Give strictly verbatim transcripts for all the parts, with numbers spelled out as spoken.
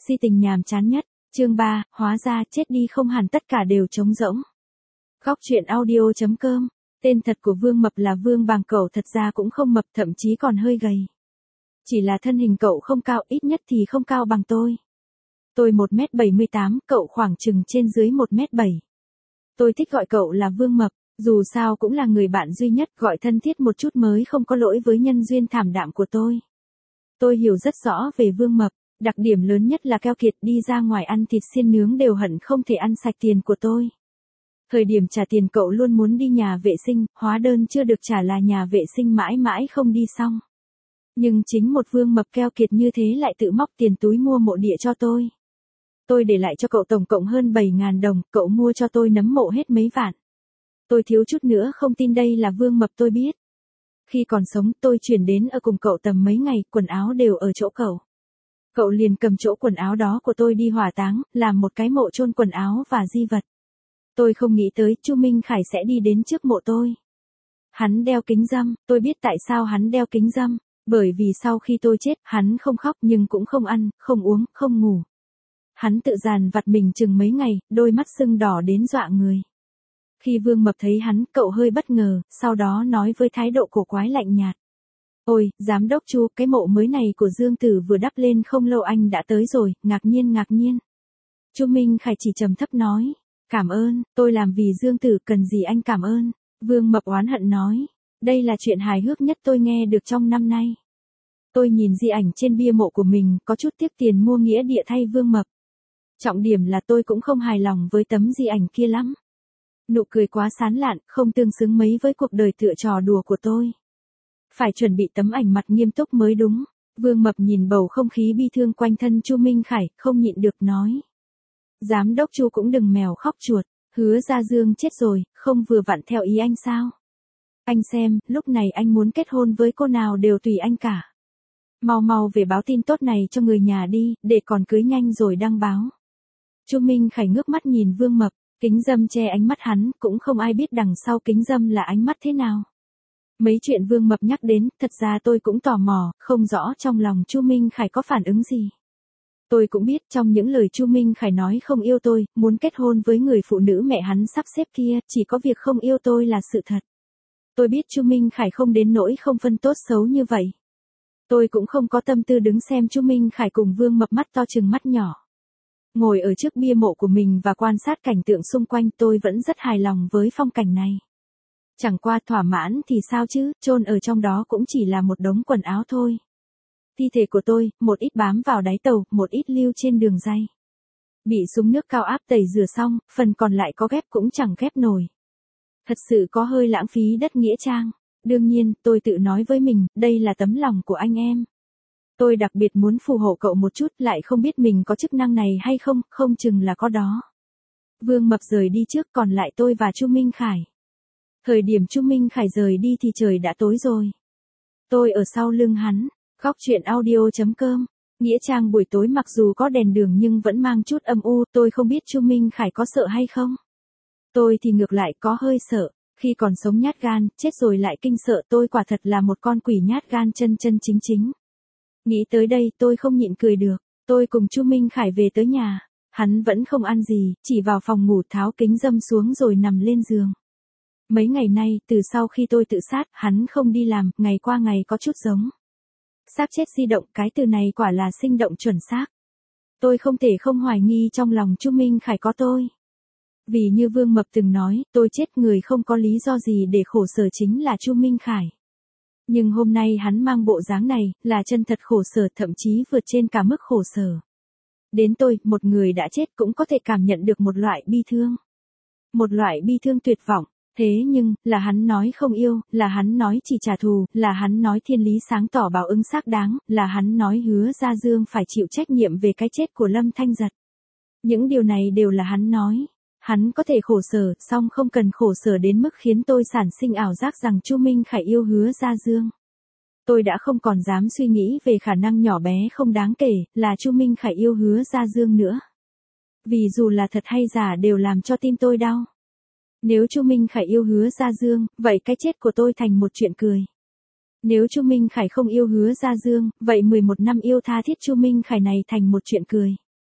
Si tình nhàm chán nhất, chương ba, hóa ra chết đi không hẳn tất cả đều trống rỗng. Góc truyện audio chấm com, tên thật của Vương Mập là Vương Bàng, cậu thật ra cũng không mập, thậm chí còn hơi gầy. Chỉ là thân hình cậu không cao, ít nhất thì không cao bằng tôi. Tôi một mét bảy mươi tám, cậu khoảng chừng trên dưới một mét bảy. Tôi thích gọi cậu là Vương Mập, dù sao cũng là người bạn duy nhất, gọi thân thiết một chút mới không có lỗi với nhân duyên thảm đạm của tôi. Tôi hiểu rất rõ về Vương Mập, đặc điểm lớn nhất là keo kiệt, đi ra ngoài ăn thịt xiên nướng đều hận không thể ăn sạch tiền của tôi. Thời điểm trả tiền cậu luôn muốn đi nhà vệ sinh, hóa đơn chưa được trả là nhà vệ sinh mãi mãi không đi xong. Nhưng chính một Vương Mập keo kiệt như thế lại tự móc tiền túi mua mộ địa cho tôi. Tôi để lại cho cậu tổng cộng hơn bảy nghìn đồng, cậu mua cho tôi nấm mộ hết mấy vạn. Tôi thiếu chút nữa không tin đây là Vương Mập tôi biết. Khi còn sống tôi chuyển đến ở cùng cậu tầm mấy ngày, quần áo đều ở chỗ cậu. Cậu liền cầm chỗ quần áo đó của tôi đi hỏa táng, làm một cái mộ chôn quần áo và di vật. Tôi không nghĩ tới Chu Minh Khải sẽ đi đến trước mộ tôi. Hắn đeo kính râm, tôi biết tại sao hắn đeo kính râm, bởi vì sau khi tôi chết, hắn không khóc nhưng cũng không ăn, không uống, không ngủ. Hắn tự dàn vặt mình chừng mấy ngày, đôi mắt sưng đỏ đến dọa người. Khi Vương Mập thấy hắn, cậu hơi bất ngờ, sau đó nói với thái độ cổ quái lạnh nhạt. Ôi, giám đốc Chu, cái mộ mới này của Dương Tử vừa đắp lên không lâu anh đã tới rồi, ngạc nhiên ngạc nhiên. Chu Minh Khải chỉ trầm thấp nói, cảm ơn, tôi làm vì Dương Tử, cần gì anh cảm ơn. Vương Mập oán hận nói, đây là chuyện hài hước nhất tôi nghe được trong năm nay. Tôi nhìn di ảnh trên bia mộ của mình, có chút tiếc tiền mua nghĩa địa thay Vương Mập. Trọng điểm là tôi cũng không hài lòng với tấm di ảnh kia lắm. Nụ cười quá sán lạn, không tương xứng mấy với cuộc đời tựa trò đùa của tôi. Phải chuẩn bị tấm ảnh mặt nghiêm túc mới đúng. Vương Mập nhìn bầu không khí bi thương quanh thân Chu Minh Khải, không nhịn được nói. Giám đốc Chu cũng đừng mèo khóc chuột, Hứa Gia Dương chết rồi, không vừa vặn theo ý anh sao? Anh xem, lúc này anh muốn kết hôn với cô nào đều tùy anh cả. Mau mau về báo tin tốt này cho người nhà đi, để còn cưới nhanh rồi đăng báo. Chu Minh Khải ngước mắt nhìn Vương Mập, kính râm che ánh mắt hắn, cũng không ai biết đằng sau kính râm là ánh mắt thế nào. Mấy chuyện Vương Mập nhắc đến, thật ra tôi cũng tò mò, không rõ trong lòng Chu Minh Khải có phản ứng gì. Tôi cũng biết trong những lời Chu Minh Khải nói không yêu tôi, muốn kết hôn với người phụ nữ mẹ hắn sắp xếp kia, chỉ có việc không yêu tôi là sự thật. Tôi biết Chu Minh Khải không đến nỗi không phân tốt xấu như vậy. Tôi cũng không có tâm tư đứng xem Chu Minh Khải cùng Vương Mập mắt to chừng mắt nhỏ. Ngồi ở trước bia mộ của mình và quan sát cảnh tượng xung quanh, tôi vẫn rất hài lòng với phong cảnh này. Chẳng qua thỏa mãn thì sao chứ, chôn ở trong đó cũng chỉ là một đống quần áo thôi. Thi thể của tôi, một ít bám vào đáy tàu, một ít lưu trên đường ray. Bị súng nước cao áp tẩy rửa xong, phần còn lại có ghép cũng chẳng ghép nổi. Thật sự có hơi lãng phí đất nghĩa trang. Đương nhiên, tôi tự nói với mình, đây là tấm lòng của anh em. Tôi đặc biệt muốn phù hộ cậu một chút, lại không biết mình có chức năng này hay không, không chừng là có đó. Vương Mập rời đi trước, còn lại tôi và Chu Minh Khải. Thời điểm Chu Minh Khải rời đi thì trời đã tối rồi. Tôi ở sau lưng hắn. Góc truyện audio chấm com. Nghĩa trang buổi tối mặc dù có đèn đường nhưng vẫn mang chút âm u, tôi không biết Chu Minh Khải có sợ hay không. Tôi thì ngược lại có hơi sợ, khi còn sống nhát gan, chết rồi lại kinh sợ, tôi quả thật là một con quỷ nhát gan chân chân chính chính. Nghĩ tới đây tôi không nhịn cười được, tôi cùng Chu Minh Khải về tới nhà, hắn vẫn không ăn gì, chỉ vào phòng ngủ tháo kính râm xuống rồi nằm lên giường. Mấy ngày nay, từ sau khi tôi tự sát, hắn không đi làm, ngày qua ngày có chút giống xác chết di động, cái từ này quả là sinh động chuẩn xác. Tôi không thể không hoài nghi trong lòng Chu Minh Khải có tôi. Vì như Vương Mập từng nói, tôi chết người không có lý do gì để khổ sở chính là Chu Minh Khải. Nhưng hôm nay hắn mang bộ dáng này, là chân thật khổ sở, thậm chí vượt trên cả mức khổ sở. Đến tôi, một người đã chết cũng có thể cảm nhận được một loại bi thương. Một loại bi thương tuyệt vọng. Thế nhưng, là hắn nói không yêu, là hắn nói chỉ trả thù, là hắn nói thiên lý sáng tỏ báo ứng xác đáng, là hắn nói Hứa Gia Dương phải chịu trách nhiệm về cái chết của Lâm Thanh Giật. Những điều này đều là hắn nói. Hắn có thể khổ sở, song không cần khổ sở đến mức khiến tôi sản sinh ảo giác rằng Chu Minh Khải yêu Hứa Gia Dương. Tôi đã không còn dám suy nghĩ về khả năng nhỏ bé không đáng kể, là Chu Minh Khải yêu Hứa Gia Dương nữa. Vì dù là thật hay giả đều làm cho tim tôi đau. Nếu Chu Minh Khải yêu Hứa Gia Dương, vậy cái chết của tôi thành một chuyện cười. Nếu Chu Minh Khải không yêu Hứa Gia Dương, vậy mười một năm yêu tha thiết Chu Minh Khải này thành một chuyện cười.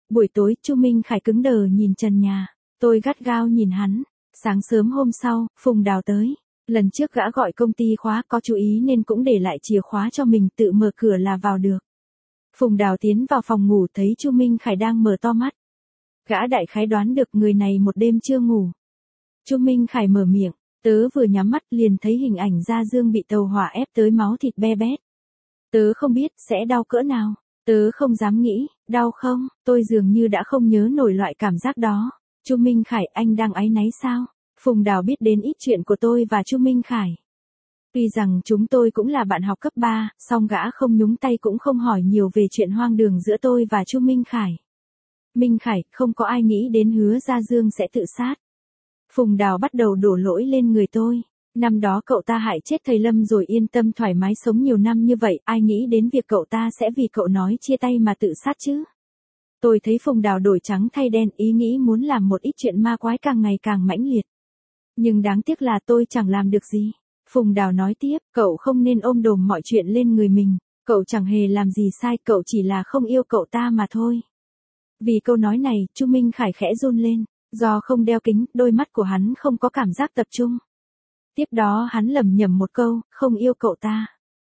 Buổi tối, Chu Minh Khải cứng đờ nhìn trần nhà. Tôi gắt gao nhìn hắn. Sáng sớm hôm sau, Phùng Đào tới. Lần trước gã gọi công ty khóa có chú ý nên cũng để lại chìa khóa cho mình, tự mở cửa là vào được. Phùng Đào tiến vào phòng ngủ thấy Chu Minh Khải đang mở to mắt. Gã đại khái đoán được người này một đêm chưa ngủ. Chu Minh Khải mở miệng, tớ vừa nhắm mắt liền thấy hình ảnh Gia Dương bị tàu hỏa ép tới máu thịt be bét. Tớ không biết sẽ đau cỡ nào, tớ không dám nghĩ, đau không, tôi dường như đã không nhớ nổi loại cảm giác đó. Chu Minh Khải, anh đang áy náy sao? Phùng Đào biết đến ít chuyện của tôi và Chu Minh Khải. Tuy rằng chúng tôi cũng là bạn học cấp ba, song gã không nhúng tay cũng không hỏi nhiều về chuyện hoang đường giữa tôi và Chu Minh Khải. Minh Khải, không có ai nghĩ đến Hứa Gia Dương sẽ tự sát. Phùng Đào bắt đầu đổ lỗi lên người tôi. Năm đó cậu ta hại chết thầy Lâm rồi yên tâm thoải mái sống nhiều năm như vậy, ai nghĩ đến việc cậu ta sẽ vì cậu nói chia tay mà tự sát chứ? Tôi thấy Phùng Đào đổi trắng thay đen, ý nghĩ muốn làm một ít chuyện ma quái càng ngày càng mãnh liệt. Nhưng đáng tiếc là tôi chẳng làm được gì. Phùng Đào nói tiếp, cậu không nên ôm đồm mọi chuyện lên người mình. Cậu chẳng hề làm gì sai, cậu chỉ là không yêu cậu ta mà thôi. Vì câu nói này, Chu Minh Khải khẽ run lên. Do không đeo kính, đôi mắt của hắn không có cảm giác tập trung. Tiếp đó hắn lẩm nhẩm một câu, không yêu cậu ta.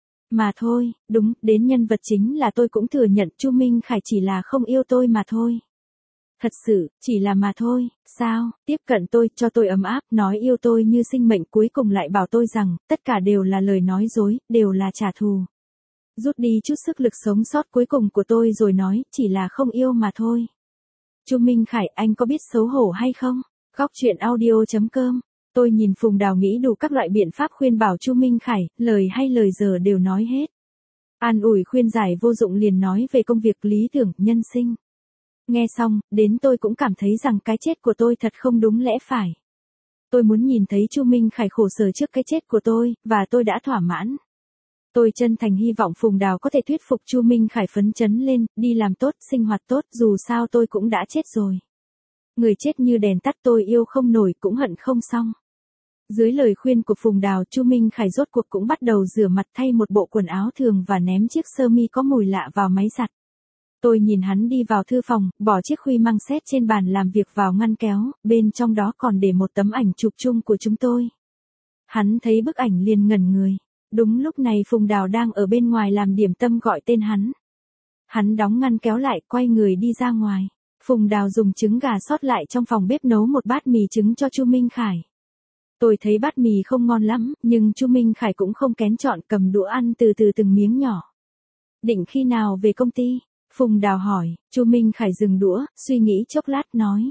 Mà thôi, đúng, đến nhân vật chính là tôi cũng thừa nhận Chu Minh Khải chỉ là không yêu tôi mà thôi. Thật sự, chỉ là mà thôi, sao, tiếp cận tôi, cho tôi ấm áp, nói yêu tôi như sinh mệnh, cuối cùng lại bảo tôi rằng, tất cả đều là lời nói dối, đều là trả thù. Rút đi chút sức lực sống sót cuối cùng của tôi rồi nói, chỉ là không yêu mà thôi. Chu Minh Khải, anh có biết xấu hổ hay không? Góc truyện audio chấm com. Tôi nhìn Phùng Đào nghĩ đủ các loại biện pháp khuyên bảo Chu Minh Khải, lời hay lời dở đều nói hết. An ủi khuyên giải vô dụng liền nói về công việc, lý tưởng, nhân sinh. Nghe xong, đến tôi cũng cảm thấy rằng cái chết của tôi thật không đúng lẽ phải. Tôi muốn nhìn thấy Chu Minh Khải khổ sở trước cái chết của tôi, và tôi đã thỏa mãn. Tôi chân thành hy vọng Phùng Đào có thể thuyết phục Chu Minh Khải phấn chấn lên, đi làm tốt, sinh hoạt tốt, dù sao tôi cũng đã chết rồi. Người chết như đèn tắt, tôi yêu không nổi cũng hận không xong. Dưới lời khuyên của Phùng Đào, Chu Minh Khải rốt cuộc cũng bắt đầu rửa mặt, thay một bộ quần áo thường và ném chiếc sơ mi có mùi lạ vào máy giặt. Tôi nhìn hắn đi vào thư phòng, bỏ chiếc khuy măng xét trên bàn làm việc vào ngăn kéo, bên trong đó còn để một tấm ảnh chụp chung của chúng tôi. Hắn thấy bức ảnh liền ngẩn người. Đúng lúc này Phùng Đào đang ở bên ngoài làm điểm tâm gọi tên hắn. Hắn đóng ngăn kéo lại, quay người đi ra ngoài. Phùng Đào dùng trứng gà sót lại trong phòng bếp nấu một bát mì trứng cho Chu Minh Khải. Tôi thấy bát mì không ngon lắm, nhưng Chu Minh Khải cũng không kén chọn, cầm đũa ăn từ từ từng miếng nhỏ. Định khi nào về công ty? Phùng Đào hỏi. Chu Minh Khải dừng đũa, suy nghĩ chốc lát nói.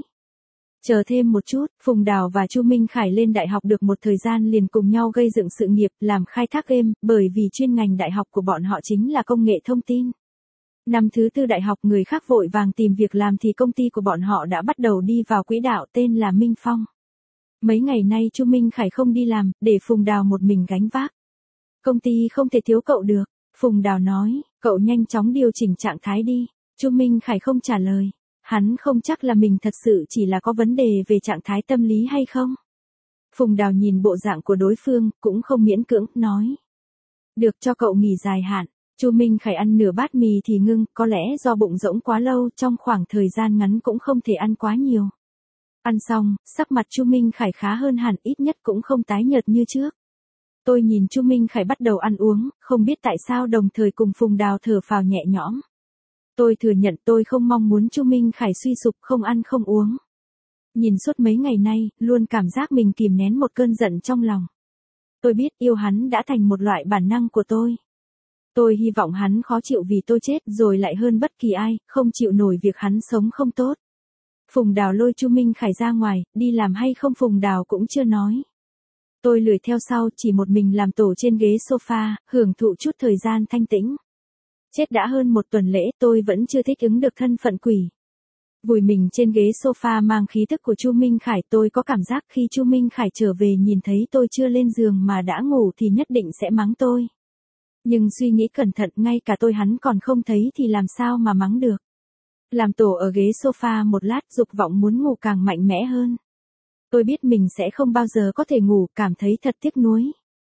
Chờ thêm một chút. Phùng Đào và Chu Minh Khải lên đại học được một thời gian liền cùng nhau gây dựng sự nghiệp, làm khai thác game, bởi vì chuyên ngành đại học của bọn họ chính là công nghệ thông tin. Năm thứ tư đại học người khác vội vàng tìm việc làm thì công ty của bọn họ đã bắt đầu đi vào quỹ đạo, tên là Minh Phong. Mấy ngày nay Chu Minh Khải không đi làm, để Phùng Đào một mình gánh vác. Công ty không thể thiếu cậu được. Phùng Đào nói, cậu nhanh chóng điều chỉnh trạng thái đi. Chu Minh Khải không trả lời. Hắn không chắc là mình thật sự chỉ là có vấn đề về trạng thái tâm lý hay không. Phùng Đào nhìn bộ dạng của đối phương, cũng không miễn cưỡng, nói. Được, cho cậu nghỉ dài hạn. Chu Minh Khải ăn nửa bát mì thì ngưng, có lẽ do bụng rỗng quá lâu, trong khoảng thời gian ngắn cũng không thể ăn quá nhiều. Ăn xong, sắc mặt Chu Minh Khải khá hơn hẳn, ít nhất cũng không tái nhợt như trước. Tôi nhìn Chu Minh Khải bắt đầu ăn uống, không biết tại sao đồng thời cùng Phùng Đào thở phào nhẹ nhõm. Tôi thừa nhận tôi không mong muốn Chu Minh Khải suy sụp, không ăn không uống. Nhìn suốt mấy ngày nay, luôn cảm giác mình kìm nén một cơn giận trong lòng. Tôi biết yêu hắn đã thành một loại bản năng của tôi. Tôi hy vọng hắn khó chịu vì tôi chết rồi lại hơn bất kỳ ai, không chịu nổi việc hắn sống không tốt. Phùng Đào lôi Chu Minh Khải ra ngoài, đi làm hay không Phùng Đào cũng chưa nói. Tôi lười theo sau, chỉ một mình làm tổ trên ghế sofa, hưởng thụ chút thời gian thanh tĩnh. Chết đã hơn một tuần lễ, tôi vẫn chưa thích ứng được thân phận quỷ. Vùi mình trên ghế sofa mang khí thức của Chu Minh Khải, tôi có cảm giác khi Chu Minh Khải trở về nhìn thấy tôi chưa lên giường mà đã ngủ thì nhất định sẽ mắng tôi. Nhưng suy nghĩ cẩn thận, ngay cả tôi hắn còn không thấy thì làm sao mà mắng được. Làm tổ ở ghế sofa một lát, dục vọng muốn ngủ càng mạnh mẽ hơn. Tôi biết mình sẽ không bao giờ có thể ngủ, cảm thấy thật tiếc nuối.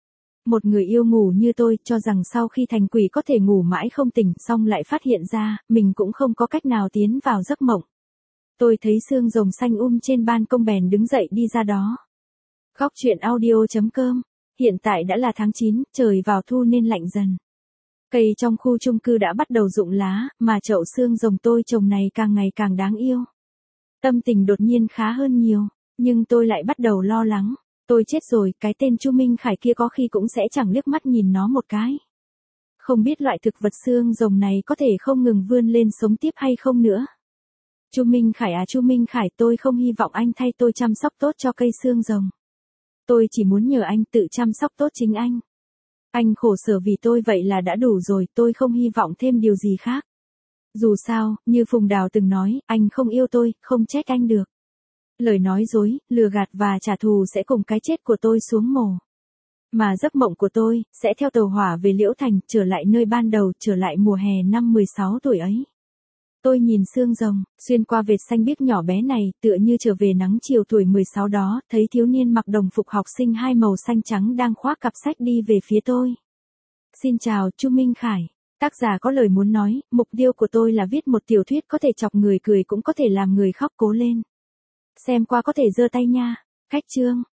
Một người yêu ngủ như tôi cho rằng sau khi thành quỷ có thể ngủ mãi không tỉnh, xong lại phát hiện ra, mình cũng không có cách nào tiến vào giấc mộng. Tôi thấy xương rồng xanh um trên ban công bèn đứng dậy đi ra đó. Góc truyện audio chấm com. Hiện tại đã là tháng chín, trời vào thu nên lạnh dần. Cây trong khu chung cư đã bắt đầu rụng lá, mà chậu xương rồng tôi trồng này càng ngày càng đáng yêu. Tâm tình đột nhiên khá hơn nhiều, nhưng tôi lại bắt đầu lo lắng. Tôi chết rồi, cái tên Chu Minh Khải kia có khi cũng sẽ chẳng liếc mắt nhìn nó một cái. Không biết loại thực vật xương rồng này có thể không ngừng vươn lên sống tiếp hay không nữa. Chu Minh Khải à Chu Minh Khải, tôi không hy vọng anh thay tôi chăm sóc tốt cho cây xương rồng. Tôi chỉ muốn nhờ anh tự chăm sóc tốt chính anh. Anh khổ sở vì tôi vậy là đã đủ rồi, tôi không hy vọng thêm điều gì khác. Dù sao, như Phùng Đào từng nói, anh không yêu tôi, không trách anh được. Lời nói dối, lừa gạt và trả thù sẽ cùng cái chết của tôi xuống mồ. Mà giấc mộng của tôi, sẽ theo tàu hỏa về Liễu Thành, trở lại nơi ban đầu, trở lại mùa hè năm mười sáu tuổi ấy. Tôi nhìn xương rồng, xuyên qua vệt xanh biếc nhỏ bé này, tựa như trở về nắng chiều tuổi mười sáu đó, thấy thiếu niên mặc đồng phục học sinh hai màu xanh trắng đang khoác cặp sách đi về phía tôi. Xin chào, Chu Minh Khải. Tác giả có lời muốn nói, mục tiêu của tôi là viết một tiểu thuyết có thể chọc người cười cũng có thể làm người khóc, cố lên. Xem qua có thể giơ tay nha. Cách chương.